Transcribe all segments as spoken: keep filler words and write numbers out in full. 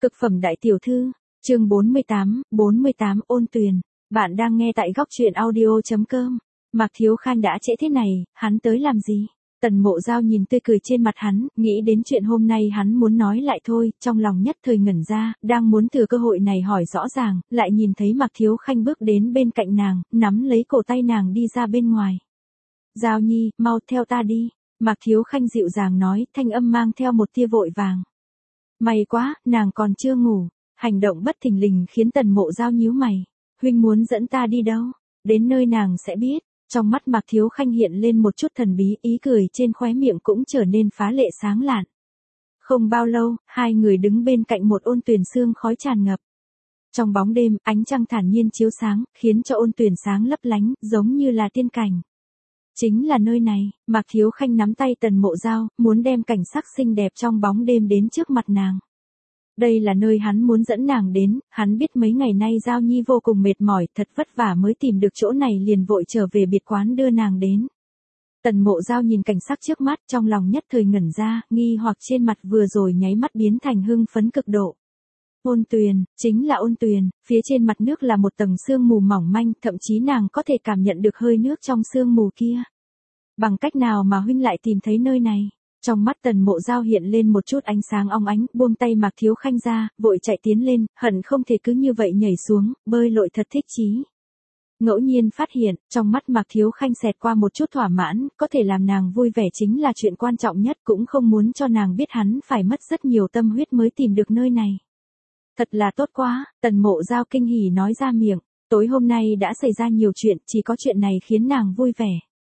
Cực phẩm đại tiểu thư, chương bốn mươi tám, bốn mươi tám ôn tuyền, bạn đang nghe tại góc truyện audio.com. Mạc Thiếu Khanh đã trễ thế này, hắn tới làm gì? Tần Mộ Giao nhìn tươi cười trên mặt hắn, nghĩ đến chuyện hôm nay hắn muốn nói lại thôi, trong lòng nhất thời ngẩn ra, đang muốn thừa cơ hội này hỏi rõ ràng, lại nhìn thấy Mạc Thiếu Khanh bước đến bên cạnh nàng, nắm lấy cổ tay nàng đi ra bên ngoài. Giao Nhi, mau theo ta đi, Mạc Thiếu Khanh dịu dàng nói, thanh âm mang theo một tia vội vàng. May quá, nàng còn chưa ngủ, hành động bất thình lình khiến Tần Mộ Giao nhíu mày. Huynh muốn dẫn ta đi đâu? Đến nơi nàng sẽ biết. Trong mắt Mạc Thiếu Khanh hiện lên một chút thần bí, ý cười trên khóe miệng cũng trở nên phá lệ sáng lạn. Không bao lâu, hai người đứng bên cạnh một ôn tuyền sương khói tràn ngập. Trong bóng đêm, ánh trăng thản nhiên chiếu sáng, khiến cho ôn tuyền sáng lấp lánh, giống như là tiên cảnh. Chính là nơi này, Mạc Thiếu Khanh nắm tay Tần Mộ Giao, muốn đem cảnh sắc xinh đẹp trong bóng đêm đến trước mặt nàng. Đây là nơi hắn muốn dẫn nàng đến, hắn biết mấy ngày nay Giao Nhi vô cùng mệt mỏi, thật vất vả mới tìm được chỗ này liền vội trở về biệt quán đưa nàng đến. Tần Mộ Giao nhìn cảnh sắc trước mắt, trong lòng nhất thời ngẩn ra, nghi hoặc trên mặt vừa rồi nháy mắt biến thành hưng phấn cực độ. Ôn tuyền, chính là ôn tuyền, phía trên mặt nước là một tầng sương mù mỏng manh, thậm chí nàng có thể cảm nhận được hơi nước trong sương mù kia. Bằng cách nào mà huynh lại tìm thấy nơi này? Trong mắt Tần Mộ Giao hiện lên một chút ánh sáng óng ánh, buông tay Mạc Thiếu Khanh ra, vội chạy tiến lên, hận không thể cứ như vậy nhảy xuống, bơi lội thật thích chí. Ngẫu nhiên phát hiện, trong mắt Mạc Thiếu Khanh xẹt qua một chút thỏa mãn, có thể làm nàng vui vẻ chính là chuyện quan trọng nhất, cũng không muốn cho nàng biết hắn phải mất rất nhiều tâm huyết mới tìm được nơi này. Thật là tốt quá, Tần Mộ Giao kinh hỉ nói ra miệng, tối hôm nay đã xảy ra nhiều chuyện, chỉ có chuyện này khiến nàng vui vẻ.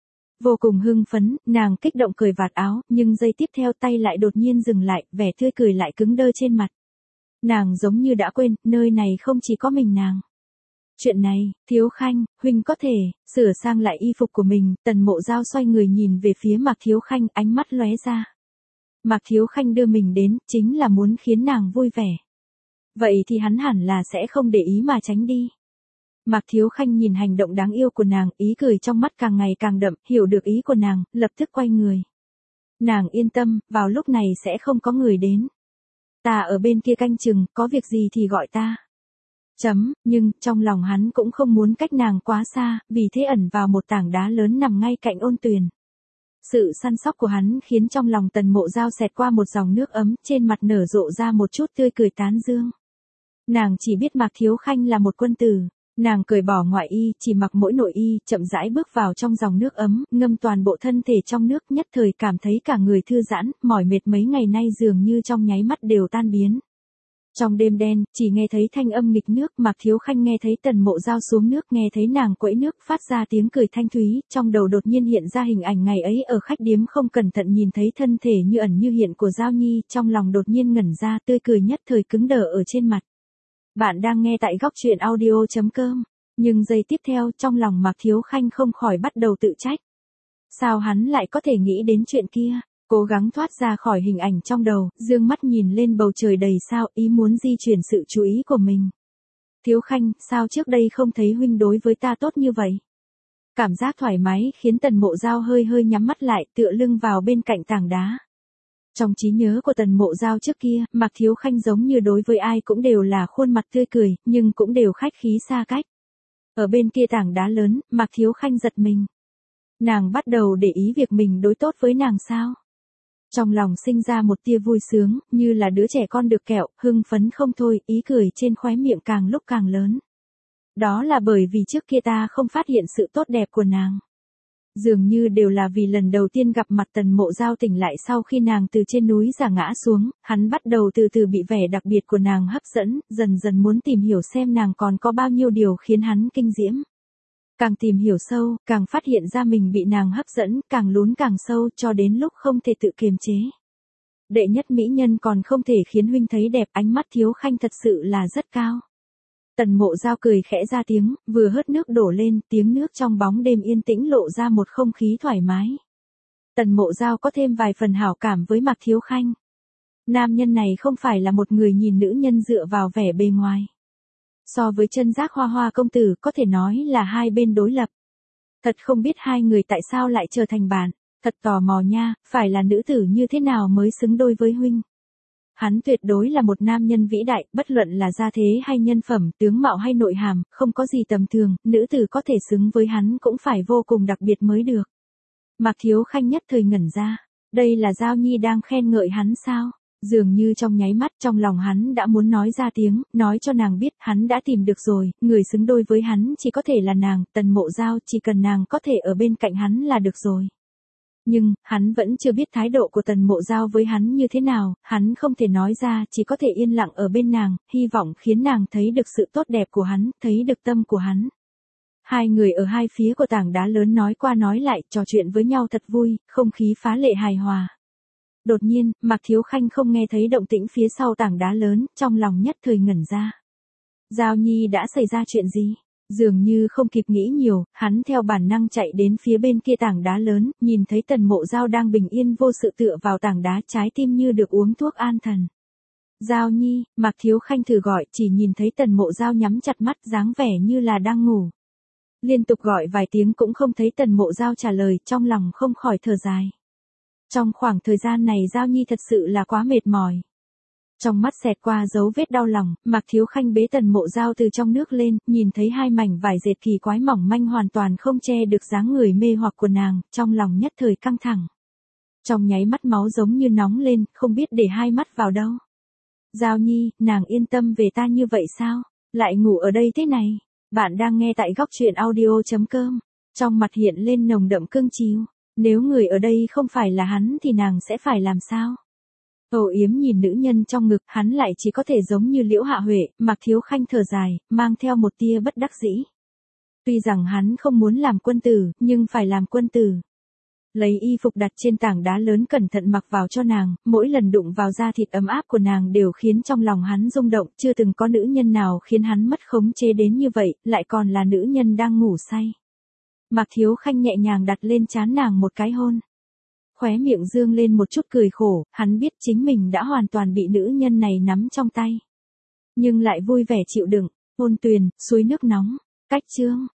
Vô cùng hưng phấn, nàng kích động cười vạt áo, nhưng giây tiếp theo tay lại đột nhiên dừng lại, vẻ tươi cười lại cứng đơ trên mặt. Nàng giống như đã quên, nơi này không chỉ có mình nàng. Chuyện này, Thiếu Khanh, huynh có thể, sửa sang lại y phục của mình, Tần Mộ Giao xoay người nhìn về phía Mạc Thiếu Khanh, ánh mắt lóe ra. Mạc Thiếu Khanh đưa mình đến, chính là muốn khiến nàng vui vẻ. Vậy thì hắn hẳn là sẽ không để ý mà tránh đi. Mạc Thiếu Khanh nhìn hành động đáng yêu của nàng, ý cười trong mắt càng ngày càng đậm, hiểu được ý của nàng, lập tức quay người. Nàng yên tâm, vào lúc này sẽ không có người đến. Ta ở bên kia canh chừng, có việc gì thì gọi ta. Chấm, nhưng, trong lòng hắn cũng không muốn cách nàng quá xa, vì thế ẩn vào một tảng đá lớn nằm ngay cạnh ôn tuyền. Sự săn sóc của hắn khiến trong lòng Tần Mộ Giao xẹt qua một dòng nước ấm, trên mặt nở rộ ra một chút tươi cười tán dương. Nàng chỉ biết Mạc Thiếu Khanh là một quân tử. Nàng cởi bỏ ngoại y, chỉ mặc mỗi nội y, chậm rãi bước vào trong dòng nước ấm, ngâm toàn bộ thân thể trong nước, nhất thời cảm thấy cả người thư giãn, mỏi mệt mấy ngày nay dường như trong nháy mắt đều tan biến. Trong đêm đen, chỉ nghe thấy thanh âm nghịch nước, Mạc Thiếu Khanh nghe thấy Tần Mộ Giao xuống nước, nghe thấy nàng quẫy nước, phát ra tiếng cười thanh thúy, trong đầu đột nhiên hiện ra hình ảnh ngày ấy ở khách điếm không cẩn thận nhìn thấy thân thể như ẩn như hiện của Giao Nhi, trong lòng đột nhiên ngẩn ra, tươi cười nhất thời cứng đờ ở trên mặt. Bạn đang nghe tại góc truyện audio.com, nhưng giây tiếp theo trong lòng Mạc Thiếu Khanh không khỏi bắt đầu tự trách. Sao hắn lại có thể nghĩ đến chuyện kia, cố gắng thoát ra khỏi hình ảnh trong đầu, dương mắt nhìn lên bầu trời đầy sao, ý muốn di chuyển sự chú ý của mình. Thiếu Khanh, sao trước đây không thấy huynh đối với ta tốt như vậy? Cảm giác thoải mái khiến Tần Mộ Giao hơi hơi nhắm mắt lại, tựa lưng vào bên cạnh tảng đá. Trong trí nhớ của Tần Mộ Giao trước kia, Mạc Thiếu Khanh giống như đối với ai cũng đều là khuôn mặt tươi cười, nhưng cũng đều khách khí xa cách. Ở bên kia tảng đá lớn, Mạc Thiếu Khanh giật mình. Nàng bắt đầu để ý việc mình đối tốt với nàng sao? Trong lòng sinh ra một tia vui sướng, như là đứa trẻ con được kẹo, hưng phấn không thôi, ý cười trên khóe miệng càng lúc càng lớn. Đó là bởi vì trước kia ta không phát hiện sự tốt đẹp của nàng. Dường như đều là vì lần đầu tiên gặp mặt Tần Mộ Giao tỉnh lại sau khi nàng từ trên núi giả ngã xuống, hắn bắt đầu từ từ bị vẻ đặc biệt của nàng hấp dẫn, dần dần muốn tìm hiểu xem nàng còn có bao nhiêu điều khiến hắn kinh diễm. Càng tìm hiểu sâu, càng phát hiện ra mình bị nàng hấp dẫn, càng lún càng sâu cho đến lúc không thể tự kiềm chế. Đệ nhất mỹ nhân còn không thể khiến huynh thấy đẹp, ánh mắt Thiếu Khanh thật sự là rất cao. Tần Mộ Giao cười khẽ ra tiếng, vừa hớt nước đổ lên, tiếng nước trong bóng đêm yên tĩnh lộ ra một không khí thoải mái. Tần Mộ Giao có thêm vài phần hảo cảm với Mạc Thiếu Khanh. Nam nhân này không phải là một người nhìn nữ nhân dựa vào vẻ bề ngoài. So với chân giác Hoa Hoa công tử có thể nói là hai bên đối lập. Thật không biết hai người tại sao lại trở thành bạn, thật tò mò nha, phải là nữ tử như thế nào mới xứng đôi với huynh. Hắn tuyệt đối là một nam nhân vĩ đại, bất luận là gia thế hay nhân phẩm, tướng mạo hay nội hàm, không có gì tầm thường, nữ tử có thể xứng với hắn cũng phải vô cùng đặc biệt mới được. Mạc Thiếu Khanh nhất thời ngẩn ra, đây là Giao Nhi đang khen ngợi hắn sao? Dường như trong nháy mắt trong lòng hắn đã muốn nói ra tiếng, nói cho nàng biết hắn đã tìm được rồi, người xứng đôi với hắn chỉ có thể là nàng, Tần Mộ Giao, chỉ cần nàng có thể ở bên cạnh hắn là được rồi. Nhưng, hắn vẫn chưa biết thái độ của Tần Mộ Giao với hắn như thế nào, hắn không thể nói ra, chỉ có thể yên lặng ở bên nàng, hy vọng khiến nàng thấy được sự tốt đẹp của hắn, thấy được tâm của hắn. Hai người ở hai phía của tảng đá lớn nói qua nói lại, trò chuyện với nhau thật vui, không khí phá lệ hài hòa. Đột nhiên, Mạc Thiếu Khanh không nghe thấy động tĩnh phía sau tảng đá lớn, trong lòng nhất thời ngẩn ra. Giao Nhi đã xảy ra chuyện gì? Dường như không kịp nghĩ nhiều, hắn theo bản năng chạy đến phía bên kia tảng đá lớn, nhìn thấy Tần Mộ Giao đang bình yên vô sự tựa vào tảng đá, trái tim như được uống thuốc an thần. Giao Nhi, Mạc Thiếu Khanh thử gọi, chỉ nhìn thấy Tần Mộ Giao nhắm chặt mắt, dáng vẻ như là đang ngủ. Liên tục gọi vài tiếng cũng không thấy Tần Mộ Giao trả lời, trong lòng không khỏi thở dài. Trong khoảng thời gian này Giao Nhi thật sự là quá mệt mỏi. Trong mắt xẹt qua dấu vết đau lòng, Mạc Thiếu Khanh bế Tần Mộ Giao từ trong nước lên, nhìn thấy hai mảnh vải dệt kỳ quái mỏng manh hoàn toàn không che được dáng người mê hoặc của nàng, trong lòng nhất thời căng thẳng. Trong nháy mắt máu giống như nóng lên, không biết để hai mắt vào đâu. Giao Nhi, nàng yên tâm về ta như vậy sao? Lại ngủ ở đây thế này? Bạn đang nghe tại góc truyện audio chấm com. Trong mặt hiện lên nồng đậm cương chiều. Nếu người ở đây không phải là hắn thì nàng sẽ phải làm sao? Âu Yếm nhìn nữ nhân trong ngực, hắn lại chỉ có thể giống như Liễu Hạ Huệ, Mạc Thiếu Khanh thở dài, mang theo một tia bất đắc dĩ. Tuy rằng hắn không muốn làm quân tử, nhưng phải làm quân tử. Lấy y phục đặt trên tảng đá lớn cẩn thận mặc vào cho nàng, mỗi lần đụng vào da thịt ấm áp của nàng đều khiến trong lòng hắn rung động, chưa từng có nữ nhân nào khiến hắn mất khống chế đến như vậy, lại còn là nữ nhân đang ngủ say. Mạc Thiếu Khanh nhẹ nhàng đặt lên trán nàng một cái hôn. Khóe miệng dương lên một chút cười khổ, hắn biết chính mình đã hoàn toàn bị nữ nhân này nắm trong tay. Nhưng lại vui vẻ chịu đựng, Ôn Tuyền, suối nước nóng, cách chương.